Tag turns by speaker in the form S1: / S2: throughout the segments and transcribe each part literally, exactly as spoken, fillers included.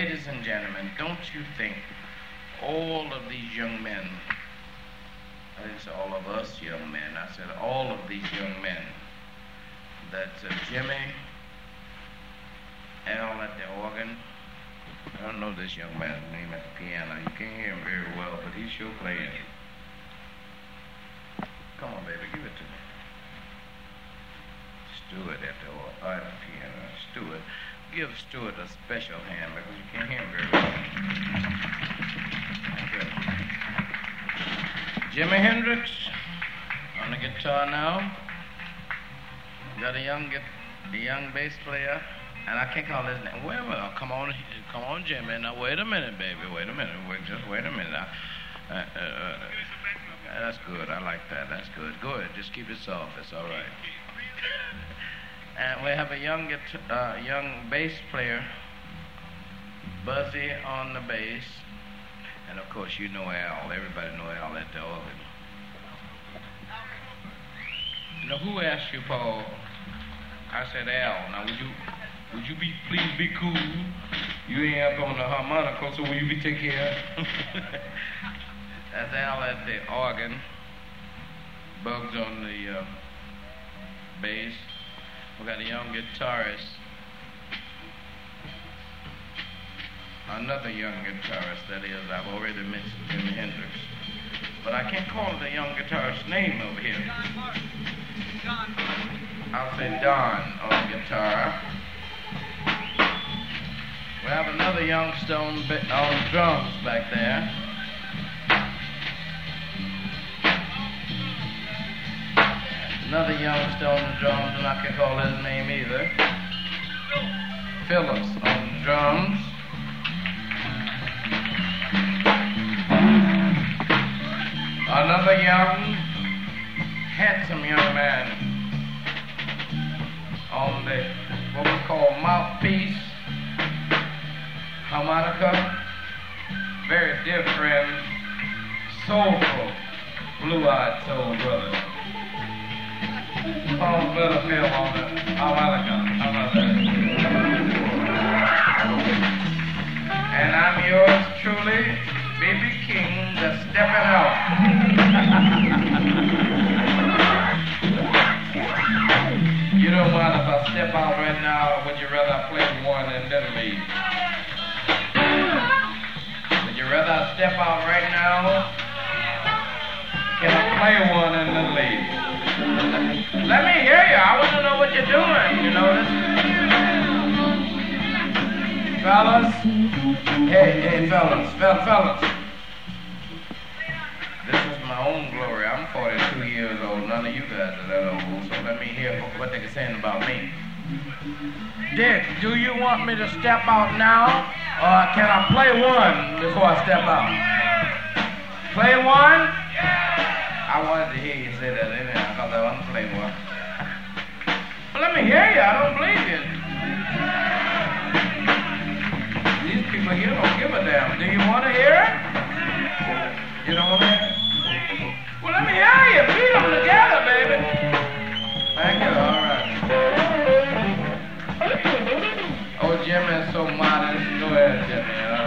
S1: ladies and gentlemen, don't you think all of these young men, I didn't say all of us young men, I said all of these young men, that uh, Jimmy, Al at the organ, I don't know this young man's name at the piano. You can't hear him very well, but he's sure playing. Come on, baby, give it to me. Stewart at the, or, uh, at the piano. Stewart. Give Stewart a special hand because you can't hear him very well. Jimi Hendrix on the guitar now. Got a young, the young bass player. And I can't call his name. Wait a minute. Come on, come on, Jimmy. Now, wait a minute, baby. Wait a minute. Wait, just wait a minute. Now, uh, uh, uh, that's good. I like that. That's good. Go ahead. Just keep it soft. It's all right. And we have a young, uh, young bass player, Buzzy on the bass, and of course you know Al. Everybody know Al at the organ. Now, who asked you, Paul? I said Al. Now, would you? Would you be, please be cool? You ain't up on the harmonica, so will you be take care? That's Al at the organ. Bugs on the uh, bass. We got a young guitarist. Another young guitarist, that is. I've already mentioned Jimi Hendrix. But I can't call the young guitarist's name over here. I'll say Don on guitar. We have another young stone on drums back there. Another young stone on drums, and I can't call his name either. Phillips on drums. Another young, handsome young man on the, what we call mouthpiece. Harmonica, very dear friend, soulful, blue-eyed soul brother. Paul Butterfield on the harmonica. How about that? And I'm yours truly, B B King, the stepping out. You don't mind if I step out right now, or would you rather I play one and then leave? Would you rather I step out right now? Can I play one and then leave? Let me hear you. I want to know what you're doing. You know this. Fellas. Hey, hey, fellas. Fel- fellas. This is my own glory. I'm forty-two years old. None of you guys are that old. So let me hear what they're saying about me. Dick, do you want me to step out now? Or can I play one before I step out? Play one? I wanted to hear you say that, anyhow, because I want to play one. Well, let me hear you. I don't believe you. These people here don't give a damn. Do you want to hear it? You don't want to hear it? Well, let me hear you. Beat them together, baby. Thank you. All right. Oh, Jimmy is so modest. Go ahead, Jimmy. All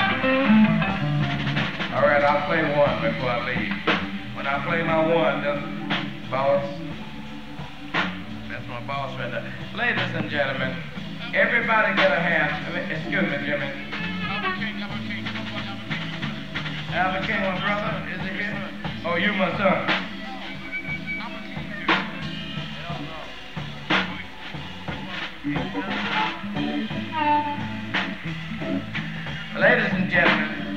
S1: right. All right, I'll play one before I leave. When I play my one, that's boss. That's my boss right there. Ladies and gentlemen, everybody get a hand. Excuse me, Jimmy. Albert King, my brother, is he here? Oh, you my son. Ladies and gentlemen,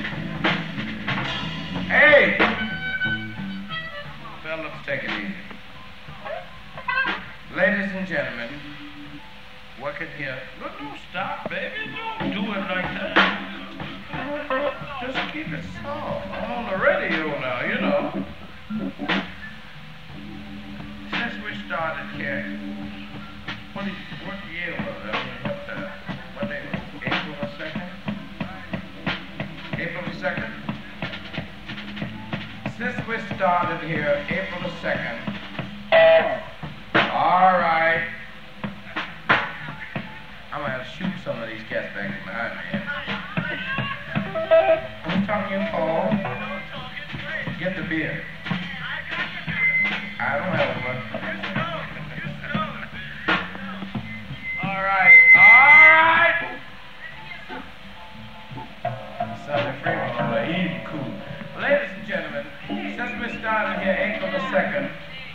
S1: hey! Fellas, take it easy. Ladies and gentlemen, work it here. Look, don't stop, baby. Don't do it like that. Just keep it soft. I'm on the radio now, you know. Since we started here, what, is, what year was that? What, uh, what day? April the second? April the second? Since we started here, April the second, all right, I'm going to have to shoot some of these cats back behind me. your beer? I don't have one. All right, all right. Sonny Freeman on the easy cool. Ladies and gentlemen, since we started here April the second,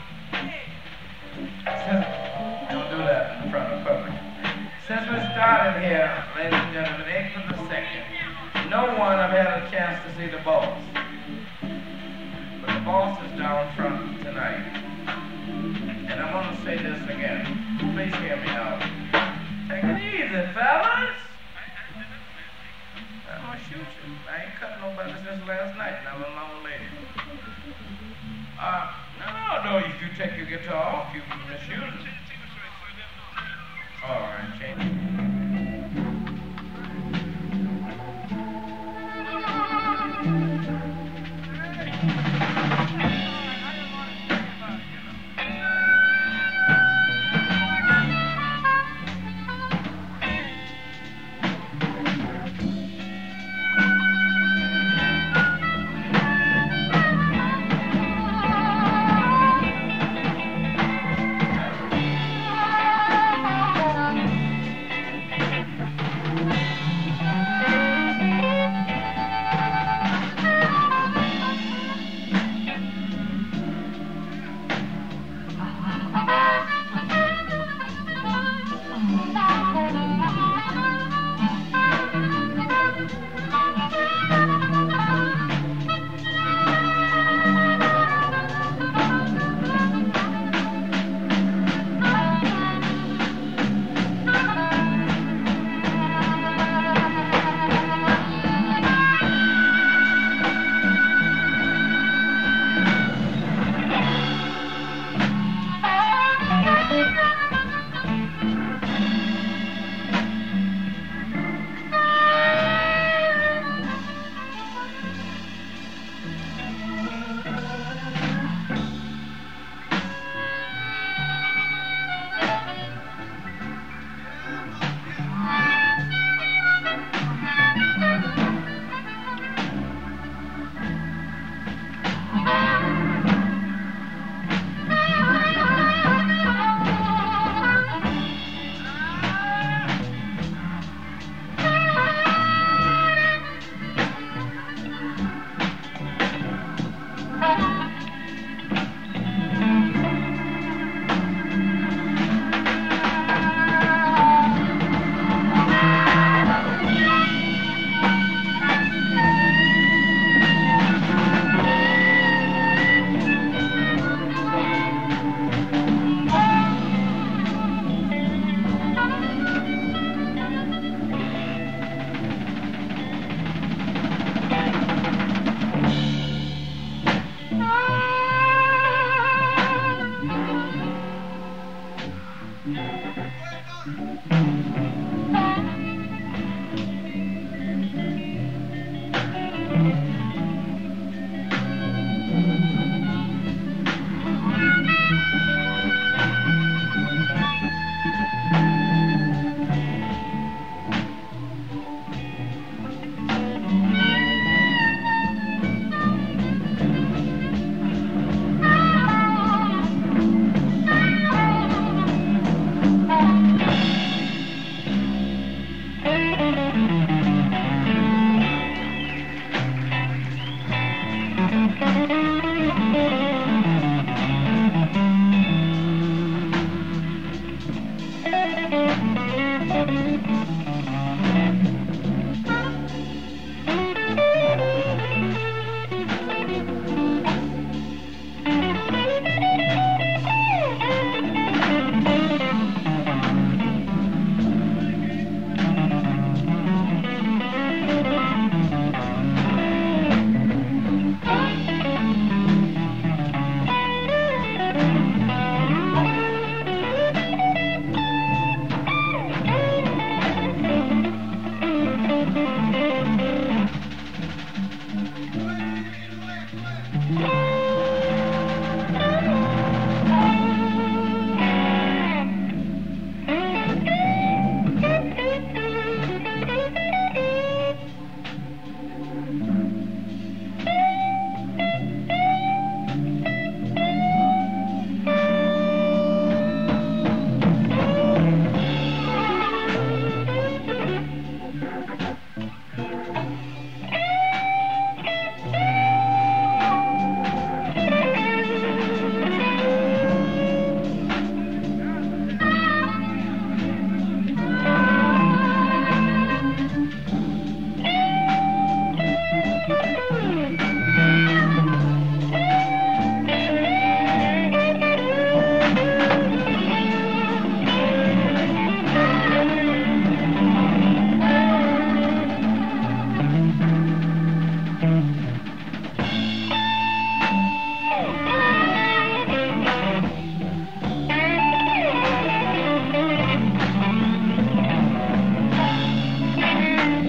S1: since, don't do that in front of the public. Since we started here, ladies and gentlemen, April the second, no one have had a chance to see the boss. But the boss is down front tonight. And I'm going to say this again. Please hear me out. Take it easy, fellas. I'm going to shoot you. I ain't cut nobody since last night, and I'm a long lady. Uh, no, no, no, if you take your guitar off, you can misuse it. All right, change it.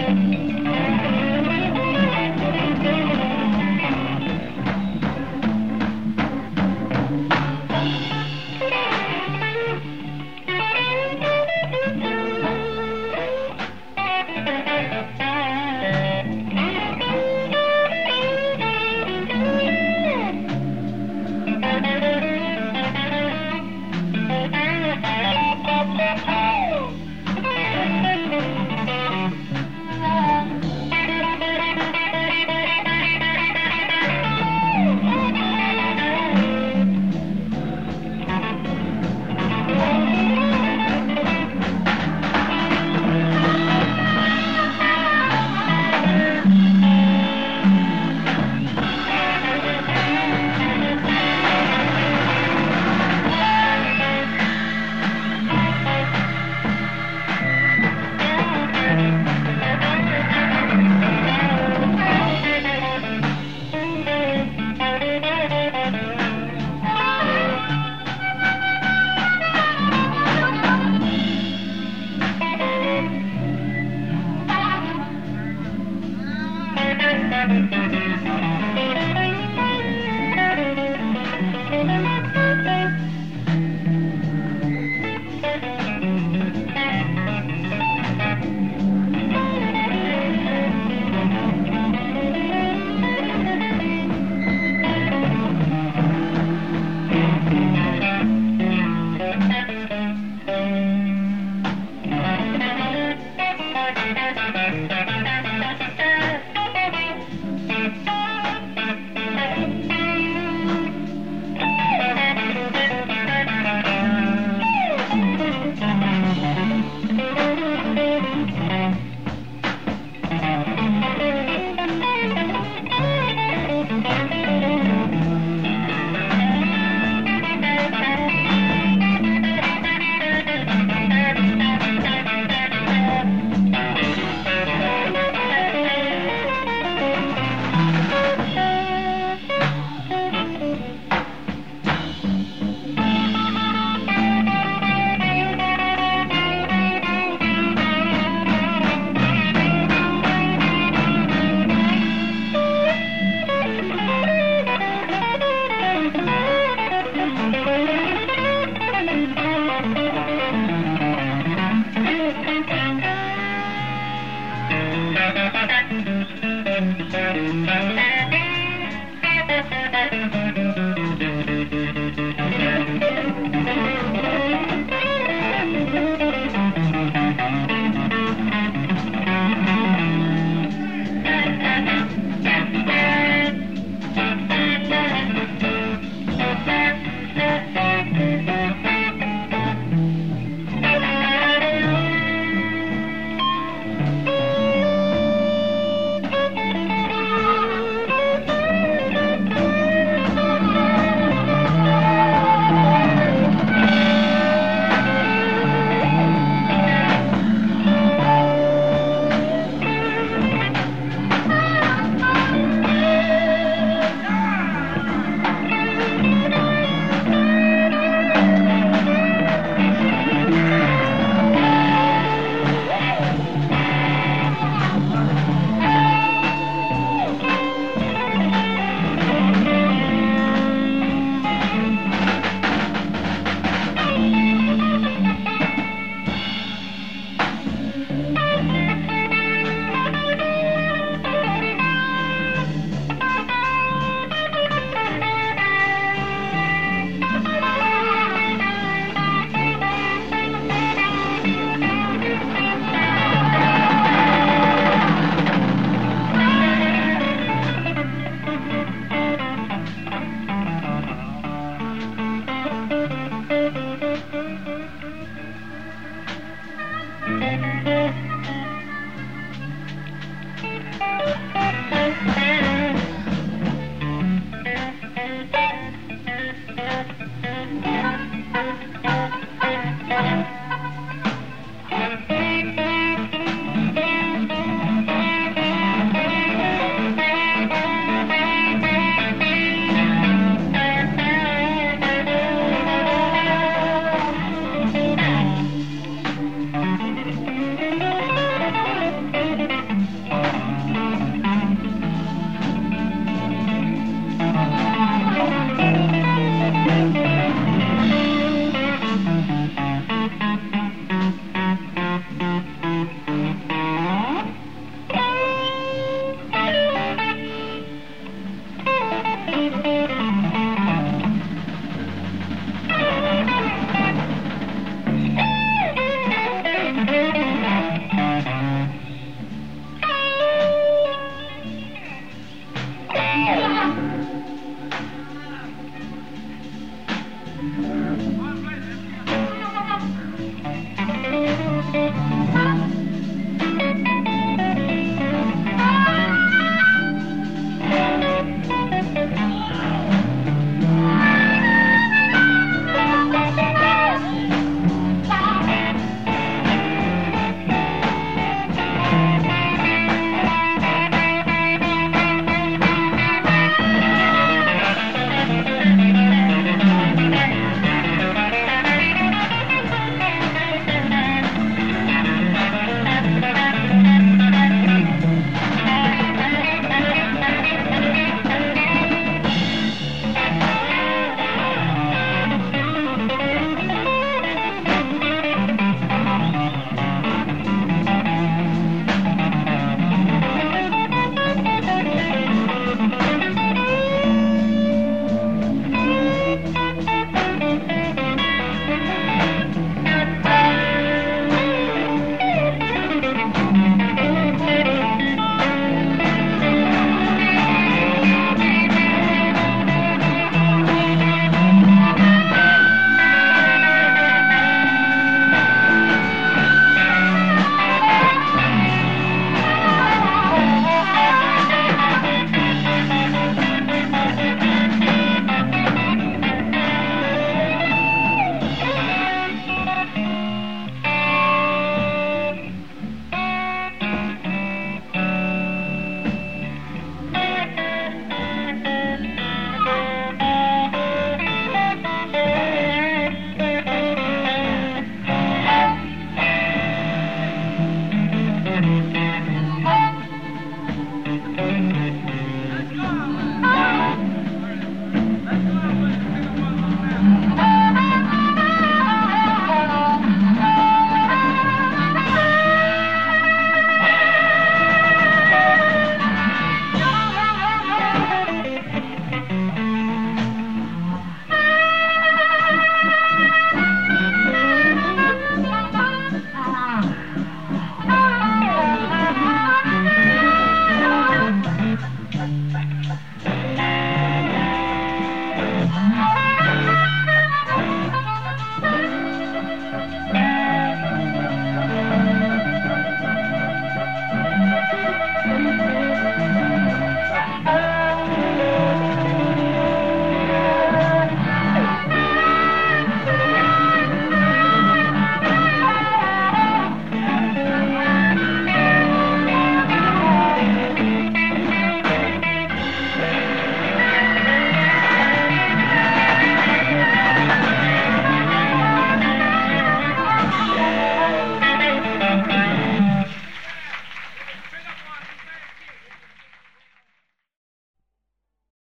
S2: Thank you.